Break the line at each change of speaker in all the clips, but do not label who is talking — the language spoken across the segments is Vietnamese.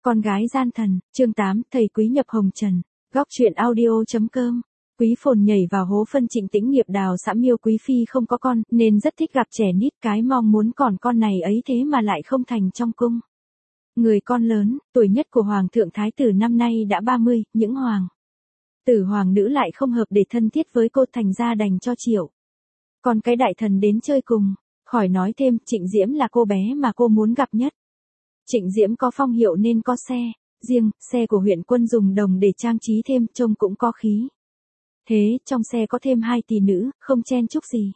Con gái gian thần, chương 8, thầy quý nhập hồng trần. Góc truyện audio.com. Quý phồn nhảy vào hố phân Trịnh Tĩnh Nghiệp đào xã Miêu Quý Phi không có con, nên rất thích gặp trẻ nít, cái mong muốn còn con này ấy thế mà lại không thành trong cung. Người con lớn, tuổi nhất của Hoàng thượng Thái tử năm nay đã 30, những hoàng tử hoàng nữ lại không hợp để thân thiết với cô, thành ra đành cho Triệu. Còn cái đại thần đến chơi cùng, khỏi nói thêm, Trịnh Diễm là cô bé mà cô muốn gặp nhất. Trịnh Diễm có phong hiệu nên có xe riêng, xe của huyện quân dùng đồng để trang trí thêm, trông cũng có khí. Thế, trong xe có thêm 2 tỷ nữ, không chen chúc gì.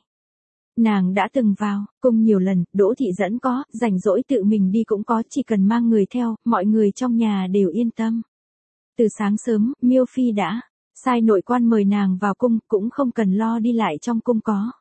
Nàng đã từng vào cung nhiều lần, Đỗ thị dẫn có, rảnh rỗi tự mình đi cũng có, chỉ cần mang người theo, mọi người trong nhà đều yên tâm. Từ sáng sớm, Miêu Phi đã sai nội quan mời nàng vào cung, cũng không cần lo đi lại trong cung có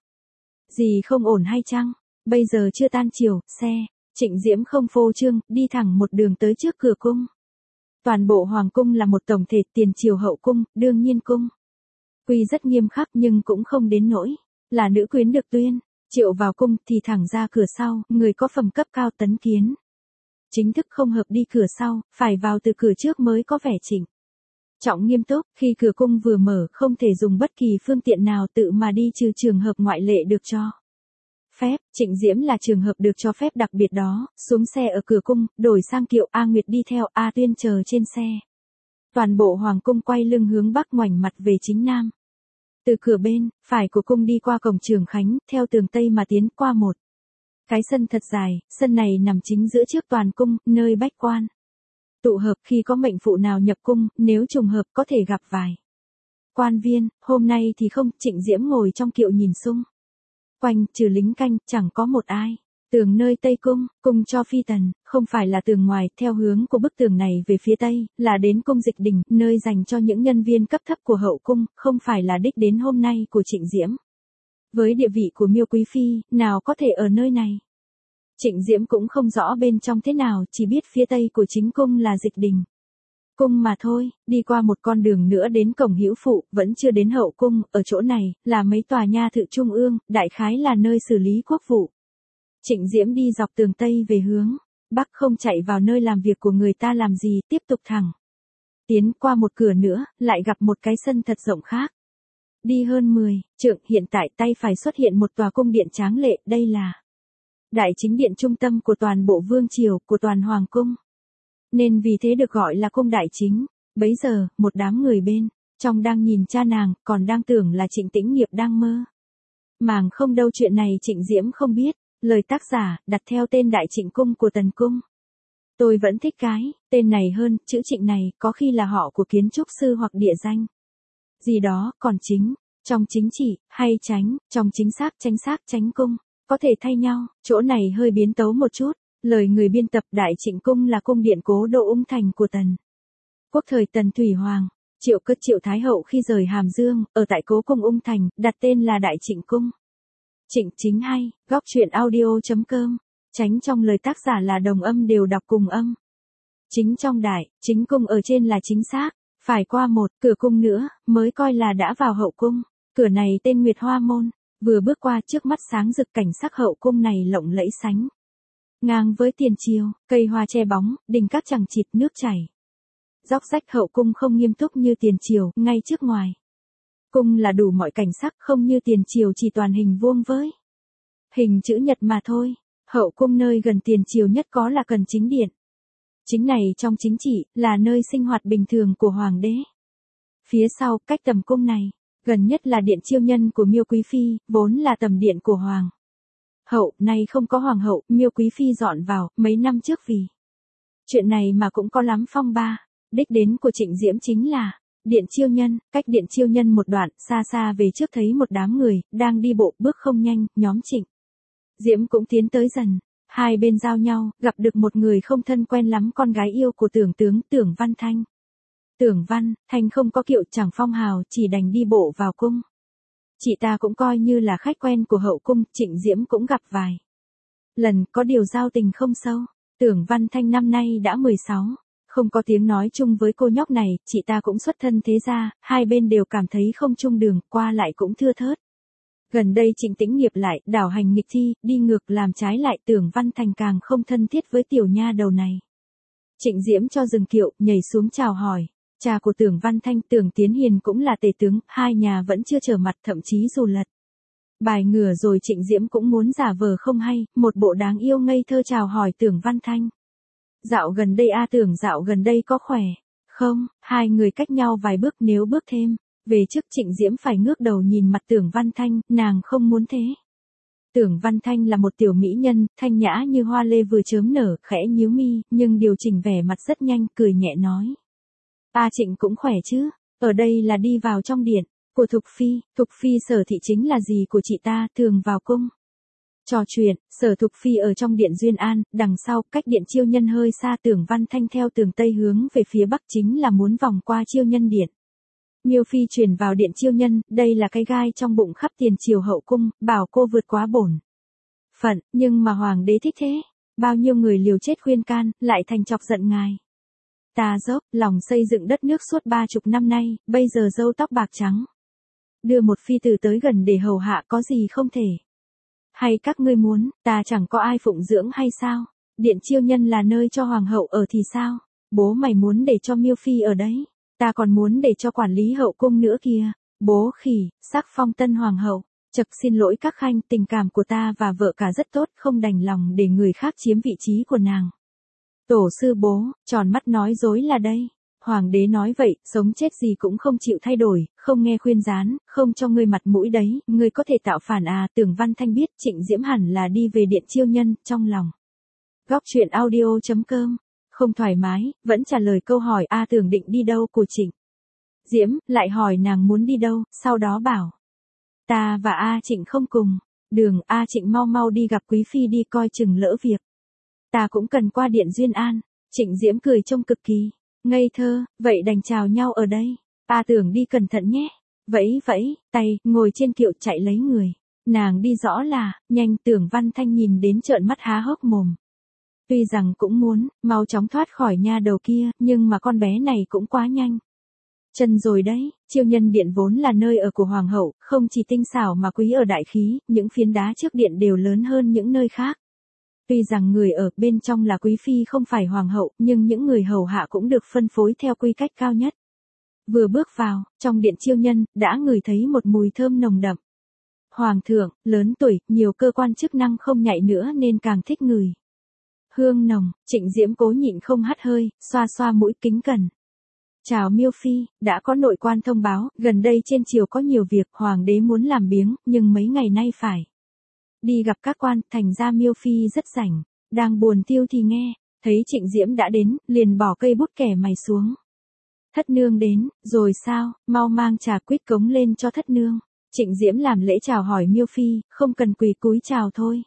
gì không ổn hay chăng. Bây giờ chưa tan chiều, xe Trịnh Diễm không phô trương, đi thẳng một đường tới trước cửa cung. Toàn bộ hoàng cung là một tổng thể, tiền triều hậu cung, đương nhiên cung quy rất nghiêm khắc nhưng cũng không đến nỗi là nữ quyến được tuyên triệu vào cung thì thẳng ra cửa sau, người có phẩm cấp cao tấn kiến. Chính thức không hợp đi cửa sau, phải vào từ cửa trước mới có vẻ trịnh trọng nghiêm túc. Khi cửa cung vừa mở, không thể dùng bất kỳ phương tiện nào tự mà đi trừ trường hợp ngoại lệ được cho phép. Trịnh Diễm là trường hợp được cho phép đặc biệt đó, xuống xe ở cửa cung, đổi sang kiệu, A Nguyệt đi theo, A Tuyên chờ trên xe. Toàn bộ hoàng cung quay lưng hướng bắc, ngoảnh mặt về chính nam. Từ cửa bên phải của cung đi qua cổng Trường Khánh, theo tường tây mà tiến qua một cái sân thật dài, sân này nằm chính giữa trước toàn cung, nơi bách quan tụ hợp. Khi có mệnh phụ nào nhập cung, nếu trùng hợp có thể gặp vài quan viên. Hôm nay thì không, Trịnh Diễm ngồi trong kiệu nhìn xung quanh, trừ lính canh, chẳng có một ai. Tường nơi Tây Cung, cung cho phi tần, không phải là tường ngoài, theo hướng của bức tường này về phía Tây, là đến cung Dịch Đình, nơi dành cho những nhân viên cấp thấp của hậu cung, không phải là đích đến hôm nay của Trịnh Diễm. Với địa vị của Miêu Quý Phi, nào có thể ở nơi này. Trịnh Diễm cũng không rõ bên trong thế nào, chỉ biết phía Tây của chính cung là Dịch Đình cung mà thôi. Đi qua một con đường nữa đến cổng Hữu Phụ, vẫn chưa đến hậu cung, ở chỗ này là mấy tòa nha thự trung ương, đại khái là nơi xử lý quốc vụ. Trịnh Diễm đi dọc tường Tây về hướng Bắc, không chạy vào nơi làm việc của người ta làm gì, tiếp tục thẳng tiến qua một cửa nữa, lại gặp một cái sân thật rộng khác. Đi hơn 10 trượng, hiện tại tay phải xuất hiện một tòa cung điện tráng lệ, đây là đại chính điện trung tâm của toàn bộ vương triều, của toàn hoàng cung. Nên vì thế được gọi là cung đại chính. Bấy giờ, một đám người bên trong đang nhìn cha nàng, còn đang tưởng là Trịnh Tĩnh Nghiệp đang mơ màng không đâu. Chuyện này Trịnh Diễm không biết. Lời tác giả, đặt theo tên Đại Trịnh Cung của Tần Cung. Tôi vẫn thích cái tên này hơn, chữ Trịnh này, có khi là họ của kiến trúc sư hoặc địa danh gì đó, còn chính, trong chính trị, hay tránh, trong chính xác, tránh cung, có thể thay nhau. Chỗ này hơi biến tấu một chút. Lời người biên tập, Đại Trịnh Cung là cung điện cố đô Ung Thành của Tần quốc thời Tần Thủy Hoàng. Triệu Cất Triệu Thái Hậu khi rời Hàm Dương, ở tại cố cung Ung Thành, đặt tên là Đại Trịnh Cung. Trịnh chính hay, góc truyện audio.com. Tránh trong lời tác giả là đồng âm đều đọc cùng âm. Chính trong Đại Chính Cung ở trên là chính xác, phải qua một cửa cung nữa, mới coi là đã vào hậu cung. Cửa này tên Nguyệt Hoa Môn. Vừa bước qua, trước mắt sáng rực cảnh sắc hậu cung này lộng lẫy sánh ngang với tiền triều, cây hoa che bóng, đình các chằng chịt, nước chảy róc rách. Hậu cung không nghiêm túc như tiền triều, ngay trước ngoài cung là đủ mọi cảnh sắc, không như tiền triều chỉ toàn hình vuông với hình chữ nhật mà thôi. Hậu cung nơi gần tiền triều nhất có là Cần Chính Điện. Chính này trong chính trị, là nơi sinh hoạt bình thường của hoàng đế. Phía sau, cách tầm cung này, gần nhất là điện chiêu nhân của Miêu Quý Phi, vốn là tầm điện của hoàng hậu, nay không có hoàng hậu, Miêu Quý Phi dọn vào, mấy năm trước vì chuyện này mà cũng có lắm phong ba. Đích đến của Trịnh Diễm chính là điện chiêu nhân. Cách điện chiêu nhân một đoạn, xa xa về trước thấy một đám người, đang đi bộ, bước không nhanh, nhóm Trịnh Diễm cũng tiến tới dần. Hai bên giao nhau, gặp được một người không thân quen lắm, con gái yêu của Tưởng tướng, Tưởng Văn Thanh. Tưởng Văn Thanh không có kiệu, chẳng phong hào, chỉ đành đi bộ vào cung. Chị ta cũng coi như là khách quen của hậu cung, Trịnh Diễm cũng gặp vài lần, có điều giao tình không sâu. Tưởng Văn Thanh năm nay đã 16, không có tiếng nói chung với cô nhóc này, chị ta cũng xuất thân thế gia, hai bên đều cảm thấy không chung đường, qua lại cũng thưa thớt. Gần đây Trịnh Tĩnh Nghiệp lại đảo hành nghịch thi, đi ngược làm trái lại, Tưởng Văn Thành càng không thân thiết với tiểu nha đầu này. Trịnh Diễm cho dừng kiệu, nhảy xuống chào hỏi. Cha của Tưởng Văn Thanh, Tưởng Tiến Hiền cũng là tể tướng, hai nhà vẫn chưa trở mặt, thậm chí dù lật bài ngửa rồi Trịnh Diễm cũng muốn giả vờ không hay, một bộ đáng yêu ngây thơ chào hỏi Tưởng Văn Thanh. Dạo gần đây Tưởng dạo gần đây có khỏe không? Hai người cách nhau vài bước, nếu bước thêm về trước Trịnh Diễm phải ngước đầu nhìn mặt Tưởng Văn Thanh, nàng không muốn thế. Tưởng Văn Thanh là một tiểu mỹ nhân, thanh nhã như hoa lê vừa chớm nở, khẽ nhíu mi, nhưng điều chỉnh vẻ mặt rất nhanh, cười nhẹ nói. Trịnh cũng khỏe chứ, ở đây là đi vào trong điện của Thục Phi Sở Thị chính là gì của chị ta, thường vào cung trò chuyện. Sở Thục Phi ở trong điện Duyên An, đằng sau, cách điện Chiêu Nhân hơi xa. Tưởng Văn Thanh theo tường tây hướng về phía bắc, chính là muốn vòng qua Chiêu Nhân điện. Miêu Phi chuyển vào điện Chiêu Nhân, đây là cái gai trong bụng khắp tiền triều hậu cung, bảo cô vượt quá bổn phận, nhưng mà hoàng đế thích thế. Bao nhiêu người liều chết khuyên can, lại thành chọc giận ngài. Ta dốc lòng xây dựng đất nước suốt 30 năm nay, bây giờ râu tóc bạc trắng. Đưa một phi tử tới gần để hầu hạ có gì không thể. Hay các ngươi muốn, ta chẳng có ai phụng dưỡng hay sao? Điện Chiêu Nhân là nơi cho hoàng hậu ở thì sao? Bố mày muốn để cho Miêu Phi ở đấy. Ta còn muốn để cho quản lý hậu cung nữa kìa. Bố khỉ, sắc phong tân hoàng hậu. Chật, xin lỗi các khanh, tình cảm của ta và vợ cả rất tốt, không đành lòng để người khác chiếm vị trí của nàng. Tổ sư bố, tròn mắt nói dối là đây. Hoàng đế nói vậy, sống chết gì cũng không chịu thay đổi, không nghe khuyên gián, không cho ngươi mặt mũi đấy, ngươi có thể tạo phản à? Tưởng Văn Thanh biết Trịnh Diễm hẳn là đi về điện Chiêu Nhân, trong lòng. Góc truyện audio.com, không thoải mái, vẫn trả lời câu hỏi Tưởng định đi đâu của Trịnh Diễm, lại hỏi nàng muốn đi đâu, sau đó bảo. Ta và Trịnh không cùng đường, Trịnh mau mau đi gặp quý phi đi, coi chừng lỡ việc. Ta cũng cần qua điện Duyên An. Trịnh Diễm cười trông cực kỳ ngây thơ, vậy đành chào nhau ở đây. Tưởng đi cẩn thận nhé. Vẫy tay, ngồi trên kiệu chạy lấy người. Nàng đi rõ là, nhanh. Tưởng Văn Thanh nhìn đến trợn mắt há hốc mồm. Tuy rằng cũng muốn, mau chóng thoát khỏi nha đầu kia, nhưng mà con bé này cũng quá nhanh. Chân rồi đấy, Chiêu Nhân điện vốn là nơi ở của hoàng hậu, không chỉ tinh xảo mà quý ở đại khí, những phiến đá trước điện đều lớn hơn những nơi khác. Tuy rằng người ở bên trong là quý phi không phải hoàng hậu, nhưng những người hầu hạ cũng được phân phối theo quy cách cao nhất. Vừa bước vào, trong điện Chiêu Nhân, đã ngửi thấy một mùi thơm nồng đậm. Hoàng thượng, lớn tuổi, nhiều cơ quan chức năng không nhạy nữa nên càng thích ngửi hương nồng. Trịnh Diễm cố nhịn không hắt hơi, xoa xoa mũi kính cẩn. Chào Miêu Phi, đã có nội quan thông báo, gần đây trên triều có nhiều việc, hoàng đế muốn làm biếng, nhưng mấy ngày nay phải đi gặp các quan, thành ra Miêu Phi rất rảnh. Đang buồn tiêu thì nghe, thấy Trịnh Diễm đã đến, liền bỏ cây bút kẻ mày xuống. Thất nương đến, rồi sao, mau mang trà quýt cống lên cho thất nương. Trịnh Diễm làm lễ chào hỏi Miêu Phi, không cần quỳ cúi chào thôi.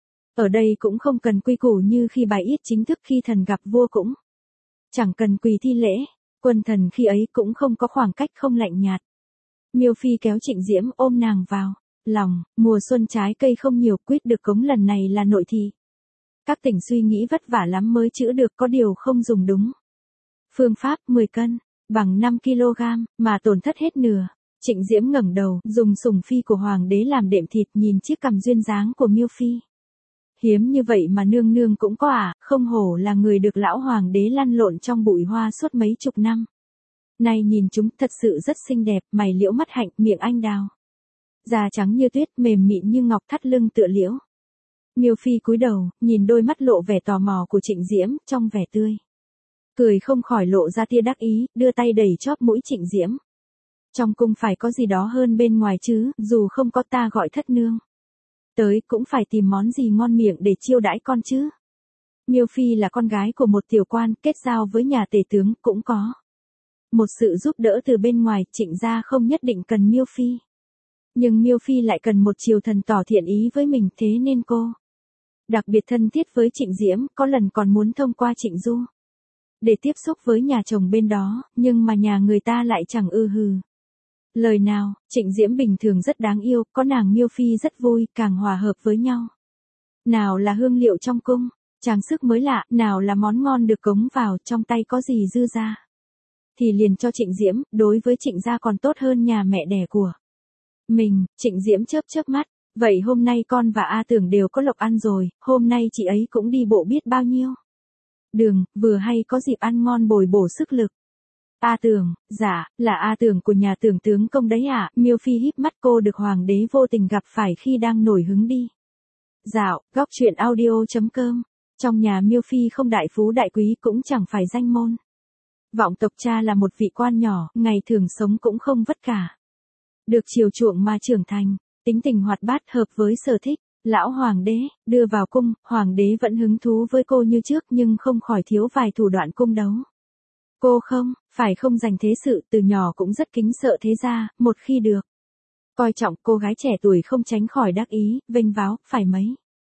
Ở đây cũng không cần quy củ như khi bài yết chính thức, khi thần gặp vua cũng chẳng cần quỳ thi lễ. Quân thần khi ấy cũng không có khoảng cách, không lạnh nhạt. Miêu Phi kéo Trịnh Diễm ôm nàng vào lòng. Mùa xuân trái cây không nhiều, quýt được cống lần này là nội thị. Các tỉnh suy nghĩ vất vả lắm mới chữa được, có điều không dùng đúng phương pháp. 10 cân bằng 5 kg mà tổn thất hết nửa. Trịnh Diễm ngẩng đầu, dùng sủng phi của hoàng đế làm đệm thịt, nhìn chiếc cằm duyên dáng của Miêu Phi. Hiếm như vậy mà nương nương cũng có không hổ là người được lão hoàng đế lăn lộn trong bụi hoa suốt mấy chục năm. Này nhìn chúng thật sự rất xinh đẹp, mày liễu mắt hạnh, miệng anh đào. Da trắng như tuyết, mềm mịn như ngọc, thắt lưng tựa liễu. Miêu Phi cúi đầu, nhìn đôi mắt lộ vẻ tò mò của Trịnh Diễm, trong vẻ tươi cười không khỏi lộ ra tia đắc ý, đưa tay đẩy chóp mũi Trịnh Diễm. Trong cung phải có gì đó hơn bên ngoài chứ, dù không có ta gọi thất nương tới cũng phải tìm món gì ngon miệng để chiêu đãi con chứ. Miêu Phi là con gái của một tiểu quan, kết giao với nhà tể tướng, cũng có một sự giúp đỡ từ bên ngoài. Trịnh gia không nhất định cần Miêu Phi, nhưng Miêu Phi lại cần một triều thần tỏ thiện ý với mình, thế nên cô đặc biệt thân thiết với Trịnh Diễm, có lần còn muốn thông qua Trịnh Du để tiếp xúc với nhà chồng bên đó, nhưng mà nhà người ta lại chẳng hừ lời nào. Trịnh Diễm bình thường rất đáng yêu, có nàng Miêu Phi rất vui, càng hòa hợp với nhau. Nào là hương liệu trong cung, trang sức mới lạ, nào là món ngon được cống vào, trong tay có gì dư ra thì liền cho Trịnh Diễm. Đối với Trịnh gia còn tốt hơn nhà mẹ đẻ của mình. Trịnh Diễm chớp chớp mắt, vậy hôm nay con và Tưởng đều có lộc ăn rồi, hôm nay chị ấy cũng đi bộ biết bao nhiêu đường, vừa hay có dịp ăn ngon bồi bổ sức lực. A Tường, dạ, là A Tường của nhà Tưởng tướng công đấy ạ. Miêu Phi híp mắt, cô được hoàng đế vô tình gặp phải khi đang nổi hứng đi dạo. Góc truyện audio.com. Trong nhà Miêu Phi không đại phú đại quý cũng chẳng phải danh môn vọng tộc, cha là một vị quan nhỏ, ngày thường sống cũng không vất cả. Được chiều chuộng mà trưởng thành, tính tình hoạt bát hợp với sở thích. Lão hoàng đế, đưa vào cung, hoàng đế vẫn hứng thú với cô như trước nhưng không khỏi thiếu vài thủ đoạn cung đấu. Cô phải không dành thế sự, từ nhỏ cũng rất kính sợ thế gia, một khi được coi trọng, cô gái trẻ tuổi không tránh khỏi đắc ý, vênh váo, phải mấy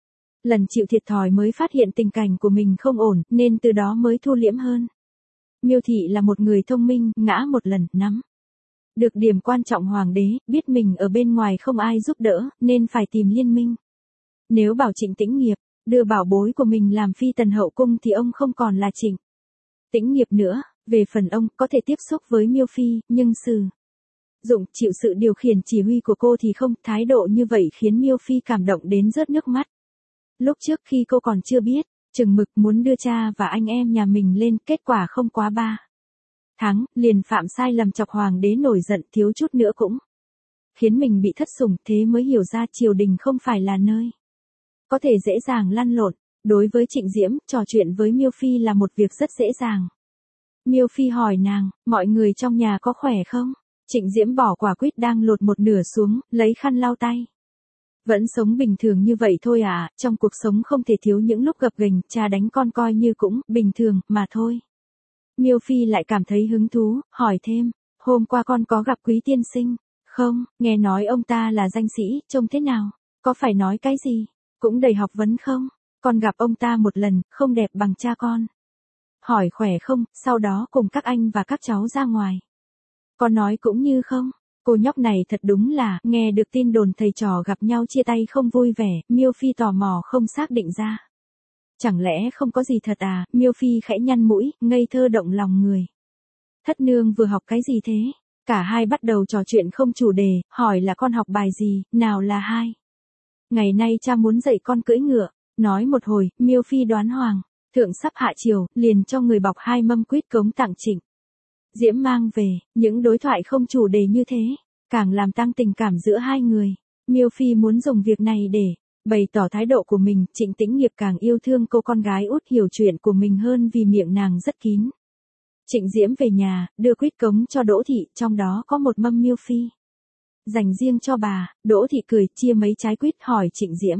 lần chịu thiệt thòi mới phát hiện tình cảnh của mình không ổn, nên từ đó mới thu liễm hơn. Miêu Thị là một người thông minh, ngã một lần, nắm được điểm quan trọng hoàng đế, biết mình ở bên ngoài không ai giúp đỡ, nên phải tìm liên minh. Nếu bảo Trịnh Tĩnh Nghiệp đưa bảo bối của mình làm phi tần hậu cung thì ông không còn là Trịnh Tĩnh Nghiệp nữa. Về phần ông, có thể tiếp xúc với Miêu Phi, nhưng sử dụng chịu sự điều khiển chỉ huy của cô thì không. Thái độ như vậy khiến Miêu Phi cảm động đến rớt nước mắt. Lúc trước khi cô còn chưa biết chừng mực, muốn đưa cha và anh em nhà mình lên, kết quả không quá 3 tháng, liền phạm sai lầm chọc hoàng đế nổi giận, thiếu chút nữa cũng khiến mình bị thất sủng, thế mới hiểu ra triều đình không phải là nơi có thể dễ dàng lăn lộn. Đối với Trịnh Diễm, trò chuyện với Miêu Phi là một việc rất dễ dàng. Miêu Phi hỏi nàng, mọi người trong nhà có khỏe không? Trịnh Diễm bỏ quả quýt đang lột một nửa xuống, lấy khăn lau tay. Vẫn sống bình thường như vậy thôi à, trong cuộc sống không thể thiếu những lúc gập ghềnh, cha đánh con coi như cũng bình thường mà thôi. Miêu Phi lại cảm thấy hứng thú, hỏi thêm, hôm qua con có gặp Quý tiên sinh không? Nghe nói ông ta là danh sĩ, trông thế nào? Có phải nói cái gì cũng đầy học vấn không? Con gặp ông ta một lần, không đẹp bằng cha con. Hỏi khỏe không, sau đó cùng các anh và các cháu ra ngoài. Con nói cũng như không. Cô nhóc này thật đúng là, nghe được tin đồn thầy trò gặp nhau chia tay không vui vẻ, Miêu Phi tò mò không xác định ra. Chẳng lẽ không có gì thật à? Miêu Phi khẽ nhăn mũi, ngây thơ động lòng người. Thất nương vừa học cái gì thế? Cả hai bắt đầu trò chuyện không chủ đề, hỏi là con học bài gì, nào là hai. Ngày nay cha muốn dạy con cưỡi ngựa. Nói một hồi, Miêu Phi đoán hoàng thượng sắp hạ triều, liền cho người bọc 2 mâm quýt cống tặng Trịnh Diễm mang về. Những đối thoại không chủ đề như thế, càng làm tăng tình cảm giữa hai người. Miêu Phi muốn dùng việc này để bày tỏ thái độ của mình. Trịnh Tĩnh Nghiệp càng yêu thương cô con gái út hiểu chuyện của mình hơn vì miệng nàng rất kín. Trịnh Diễm về nhà, đưa quýt cống cho Đỗ Thị, trong đó có một mâm Miêu Phi dành riêng cho bà. Đỗ Thị cười, chia mấy trái quýt, hỏi Trịnh Diễm,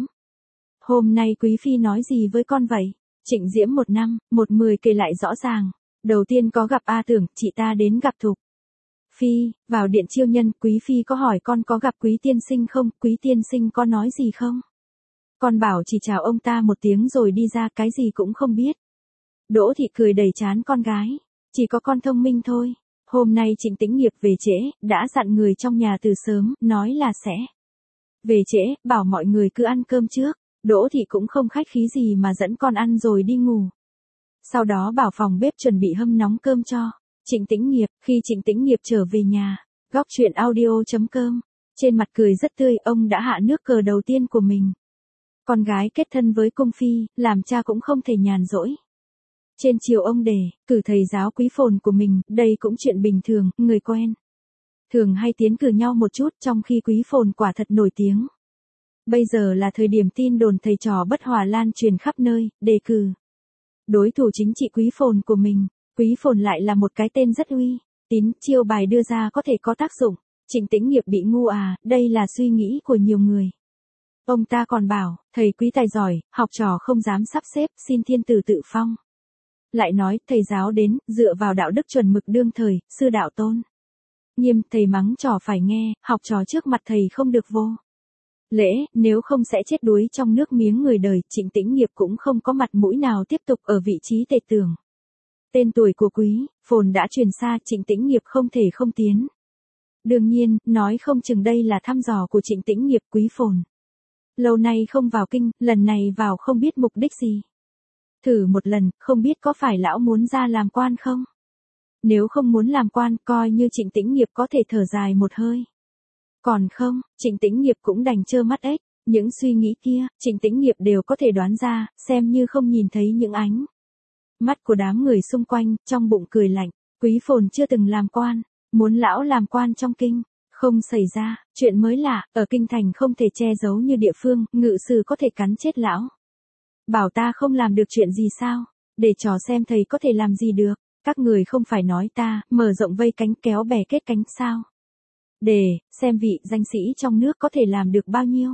hôm nay Quý Phi nói gì với con vậy? Trịnh Diễm 1 năm, 1 10 kể lại rõ ràng. Đầu tiên có gặp A Tưởng, chị ta đến gặp Thục Phi, vào điện chiêu nhân, Quý Phi có hỏi con có gặp Quý tiên sinh không, Quý tiên sinh có nói gì không? Con bảo chỉ chào ông ta một tiếng rồi đi ra, cái gì cũng không biết. Đỗ Thị cười đầy chán con gái, chỉ có con thông minh thôi. Hôm nay Trịnh Tĩnh Nghiệp về trễ, đã dặn người trong nhà từ sớm, nói là sẽ về trễ, bảo mọi người cứ ăn cơm trước. Đỗ Thị cũng không khách khí gì mà dẫn con ăn rồi đi ngủ. Sau đó bảo phòng bếp chuẩn bị hâm nóng cơm cho Trịnh Tĩnh Nghiệp. Khi Trịnh Tĩnh Nghiệp trở về nhà, góc truyện audio.com, trên mặt cười rất tươi, ông đã hạ nước cờ đầu tiên của mình. Con gái kết thân với cung phi, làm cha cũng không thể nhàn rỗi. Trên chiều ông đề cử thầy giáo quý phồn của mình, đây cũng chuyện bình thường, người quen thường hay tiến cử nhau một chút, trong khi quý phồn quả thật nổi tiếng. Bây giờ là thời điểm tin đồn thầy trò bất hòa lan truyền khắp nơi, đề cử đối thủ chính trị quý phồn của mình. Quý phồn lại là một cái tên rất uy tín, chiêu bài đưa ra có thể có tác dụng. Trịnh Tĩnh Nghiệp bị ngu à, đây là suy nghĩ của nhiều người. Ông ta còn bảo, thầy quý tài giỏi, học trò không dám sắp xếp, xin thiên tử tự phong. Lại nói, thầy giáo đến, dựa vào đạo đức chuẩn mực đương thời, sư đạo tôn nghiêm, thầy mắng trò phải nghe, học trò trước mặt thầy không được vô lễ, nếu không sẽ chết đuối trong nước miếng người đời. Trịnh Tĩnh Nghiệp cũng không có mặt mũi nào tiếp tục ở vị trí tể tưởng. Tên tuổi của quý phồn đã truyền xa, Trịnh Tĩnh Nghiệp không thể không tiến. Đương nhiên, nói không chừng đây là thăm dò của Trịnh Tĩnh Nghiệp. Quý phồn lâu nay không vào kinh, lần này vào không biết mục đích gì. Thử một lần, không biết có phải lão muốn ra làm quan không? Nếu không muốn làm quan, coi như Trịnh Tĩnh Nghiệp có thể thở dài một hơi. Còn không, Trịnh Tĩnh Nghiệp cũng đành trơ mắt ếch. Những suy nghĩ kia, Trịnh Tĩnh Nghiệp đều có thể đoán ra, xem như không nhìn thấy những ánh Mắt của đám người xung quanh, trong bụng cười lạnh, Quý Phồn chưa từng làm quan, muốn lão làm quan trong kinh, không xảy ra, chuyện mới lạ, ở kinh thành không thể che giấu như địa phương, ngự sử có thể cắn chết lão. Bảo ta không làm được chuyện gì sao, để trò xem thầy có thể làm gì được, các người không phải nói ta, mở rộng vây cánh kéo bè kết cánh sao. Để, xem vị danh sĩ trong nước có thể làm được bao nhiêu.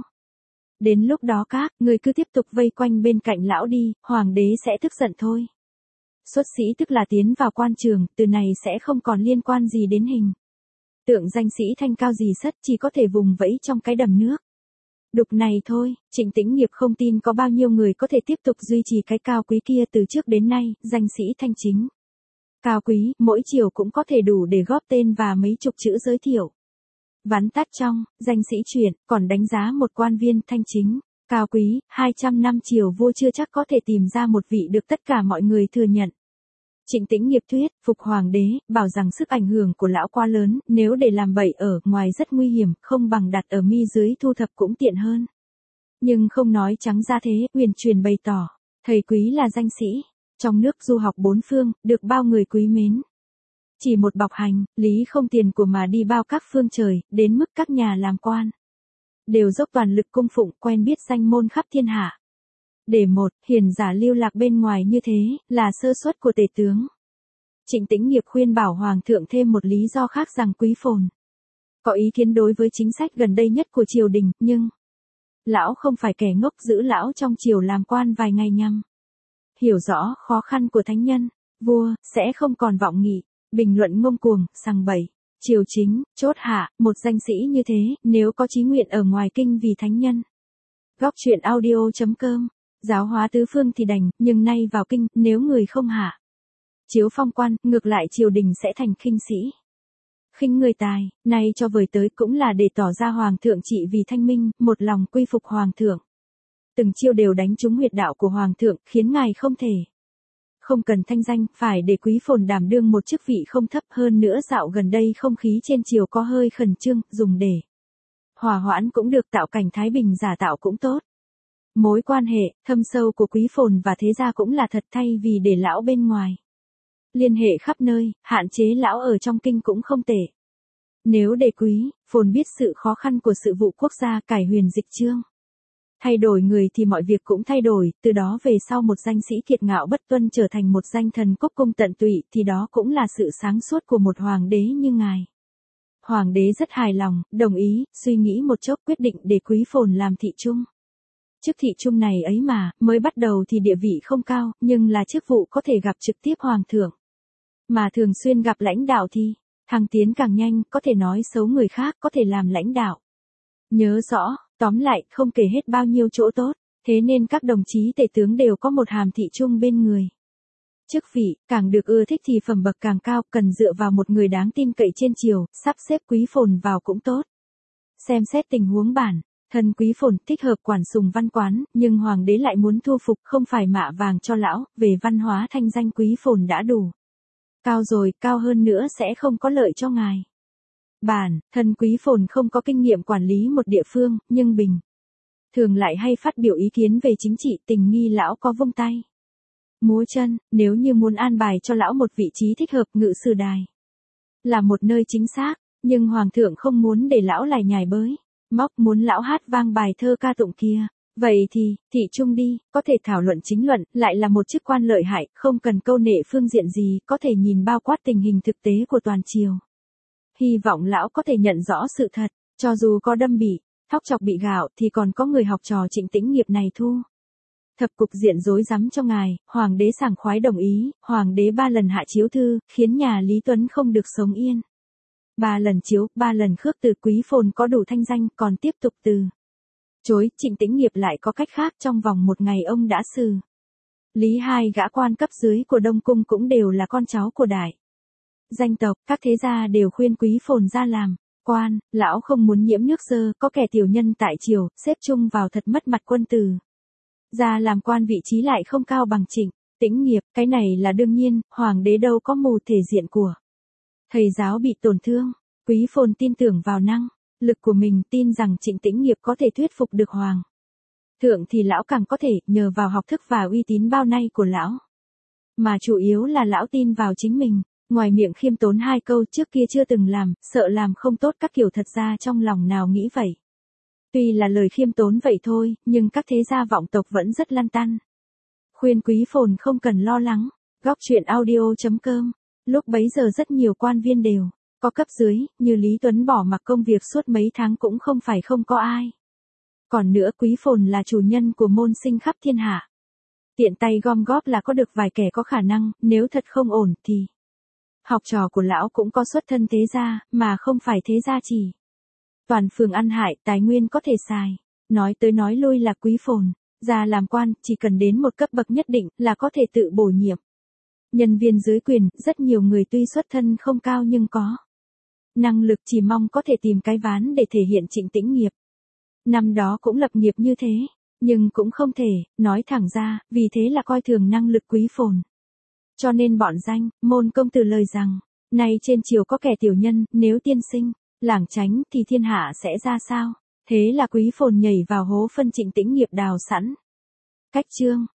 Đến lúc đó các người cứ tiếp tục vây quanh bên cạnh lão đi, hoàng đế sẽ tức giận thôi. Xuất sĩ tức là tiến vào quan trường, từ này sẽ không còn liên quan gì đến hình tượng danh sĩ thanh cao gì sất, chỉ có thể vùng vẫy trong cái đầm nước đục này thôi. Trịnh Tĩnh Nghiệp không tin có bao nhiêu người có thể tiếp tục duy trì cái cao quý kia từ trước đến nay, danh sĩ thanh chính. Cao quý, mỗi chiều cũng có thể đủ để góp tên và mấy chục chữ giới thiệu. Vắn tắt trong, danh sĩ truyện, còn đánh giá một quan viên thanh chính, cao quý, 200 năm triều vua chưa chắc có thể tìm ra một vị được tất cả mọi người thừa nhận. Trịnh Tĩnh Nghiệp thuyết, phục hoàng đế, bảo rằng sức ảnh hưởng của lão quá lớn, nếu để làm bậy ở ngoài rất nguy hiểm, không bằng đặt ở mi dưới thu thập cũng tiện hơn. Nhưng không nói trắng ra thế, huyền truyền bày tỏ, thầy quý là danh sĩ, trong nước du học bốn phương, được bao người quý mến. Chỉ một bọc hành, lý không tiền của mà đi bao các phương trời, đến mức các nhà làm quan đều dốc toàn lực cung phụng, quen biết danh môn khắp thiên hạ. Để một, hiền giả lưu lạc bên ngoài như thế, là sơ suất của tể tướng. Trịnh Tĩnh Nghiệp khuyên bảo hoàng thượng thêm một lý do khác rằng Quý Phồn có ý kiến đối với chính sách gần đây nhất của triều đình, nhưng lão không phải kẻ ngốc, giữ lão trong triều làm quan vài ngày nhằm hiểu rõ khó khăn của thánh nhân, vua sẽ không còn vọng nghị, bình luận ngông cuồng, sằng bậy. Triều chính, chốt hạ, một danh sĩ như thế, nếu có chí nguyện ở ngoài kinh vì thánh nhân. Góc truyện audio.com, giáo hóa tứ phương thì đành, nhưng nay vào kinh, nếu người không hạ chiếu phong quan, ngược lại triều đình sẽ thành khinh sĩ. Khinh người tài, nay cho vời tới cũng là để tỏ ra hoàng thượng trị vì thanh minh, một lòng quy phục hoàng thượng. Từng chiêu đều đánh trúng huyệt đạo của hoàng thượng, khiến ngài không cần thanh danh, phải để Quý Phồn đảm đương một chức vị không thấp. Hơn nữa dạo gần đây không khí trên triều có hơi khẩn trương, dùng để hòa hoãn cũng được, tạo cảnh thái bình giả tạo cũng tốt. Mối quan hệ thâm sâu của Quý Phồn và thế gia cũng là thật, thay vì để lão bên ngoài liên hệ khắp nơi, hạn chế lão ở trong kinh cũng không tệ. Nếu để Quý Phồn biết sự khó khăn của sự vụ quốc gia, cải huyền dịch chương, thay đổi người thì mọi việc cũng thay đổi, từ đó về sau một danh sĩ kiệt ngạo bất tuân trở thành một danh thần cốc cung tận tụy, thì đó cũng là sự sáng suốt của một hoàng đế như ngài. Hoàng đế rất hài lòng, đồng ý, suy nghĩ một chốc quyết định để Quý Phồn làm thị trung. Chức thị trung này ấy mà, mới bắt đầu thì địa vị không cao, nhưng là chức vụ có thể gặp trực tiếp hoàng thượng. Mà thường xuyên gặp lãnh đạo thì, thăng tiến càng nhanh, có thể nói xấu người khác, có thể làm lãnh đạo. Nhớ rõ, tóm lại, không kể hết bao nhiêu chỗ tốt, thế nên các đồng chí tể tướng đều có một hàm thị trung bên người. Chức vị, càng được ưa thích thì phẩm bậc càng cao, cần dựa vào một người đáng tin cậy trên triều, sắp xếp Quý Phồn vào cũng tốt. Xem xét tình huống bản thân Quý Phồn thích hợp quản sùng văn quán, nhưng hoàng đế lại muốn thu phục, không phải mạ vàng cho lão, về văn hóa thanh danh Quý Phồn đã đủ cao rồi, cao hơn nữa sẽ không có lợi cho ngài. Bản thân Quý Phồn không có kinh nghiệm quản lý một địa phương, nhưng bình thường lại hay phát biểu ý kiến về chính trị, tình nghi lão có vung tay múa chân, nếu như muốn an bài cho lão một vị trí thích hợp, ngự sử đài là một nơi chính xác, nhưng hoàng thượng không muốn để lão lải nhải bới móc, muốn lão hát vang bài thơ ca tụng kia. Vậy thì, thị trung đi, có thể thảo luận chính luận, lại là một chức quan lợi hại, không cần câu nệ phương diện gì, có thể nhìn bao quát tình hình thực tế của toàn triều. Hy vọng lão có thể nhận rõ sự thật, cho dù có đâm bị, thóc chọc bị gạo, thì còn có người học trò Trịnh Tĩnh Nghiệp này thu thập cục diện rối rắm cho ngài. Hoàng đế sảng khoái đồng ý, hoàng đế 3 lần hạ chiếu thư, khiến nhà Lý Tuấn không được sống yên. 3 lần chiếu, 3 lần khước từ. Quý Phồn có đủ thanh danh, còn tiếp tục từ chối. Trịnh Tĩnh Nghiệp lại có cách khác, trong vòng một ngày ông đã xử lý 2 gã quan cấp dưới của Đông Cung, cũng đều là con cháu của đại danh tộc. Các thế gia đều khuyên Quý Phồn ra làm quan, lão không muốn nhiễm nước dơ, có kẻ tiểu nhân tại triều, xếp chung vào thật mất mặt quân tử. Ra làm quan vị trí lại không cao bằng Trịnh Tĩnh Nghiệp, cái này là đương nhiên, hoàng đế đâu có mù thể diện của thầy giáo bị tổn thương. Quý Phồn tin tưởng vào năng lực của mình, tin rằng Trịnh Tĩnh Nghiệp có thể thuyết phục được hoàng thượng, thì lão càng có thể nhờ vào học thức và uy tín bao nay của lão. mà chủ yếu là lão tin vào chính mình. Ngoài miệng khiêm tốn hai câu trước kia chưa từng làm, sợ làm không tốt các kiểu, thật ra trong lòng nào nghĩ vậy. Tuy là lời khiêm tốn vậy thôi, nhưng các thế gia vọng tộc vẫn rất lăn tăn. Khuyên Quý Phồn không cần lo lắng. Góc truyện audio.com. Lúc bấy giờ rất nhiều quan viên đều có cấp dưới, như Lý Tuấn bỏ mặc công việc suốt mấy tháng cũng không phải không có ai. Còn nữa Quý Phồn là chủ nhân của môn sinh khắp thiên hạ. Tiện tay gom góp là có được vài kẻ có khả năng, nếu thật không ổn thì học trò của lão cũng có xuất thân thế gia, mà không phải thế gia chỉ. Toàn phường ăn hại, tài nguyên có thể xài. Nói tới nói lui là Quý Phồn ra làm quan, chỉ cần đến một cấp bậc nhất định là có thể tự bổ nhiệm. Nhân viên dưới quyền, rất nhiều người tuy xuất thân không cao nhưng có năng lực, chỉ mong có thể tìm cái ván để thể hiện Trịnh Tĩnh Nghiệp. Năm đó cũng lập nghiệp như thế, nhưng cũng không thể, nói thẳng ra, vì thế là coi thường năng lực Quý Phồn. Cho nên bọn danh, môn công tử lời rằng, nay trên triều có kẻ tiểu nhân, nếu tiên sinh, lảng tránh thì thiên hạ sẽ ra sao? Thế là Quý Phồn nhảy vào hố phân Trịnh Tĩnh Nghiệp đào sẵn. Cách chương.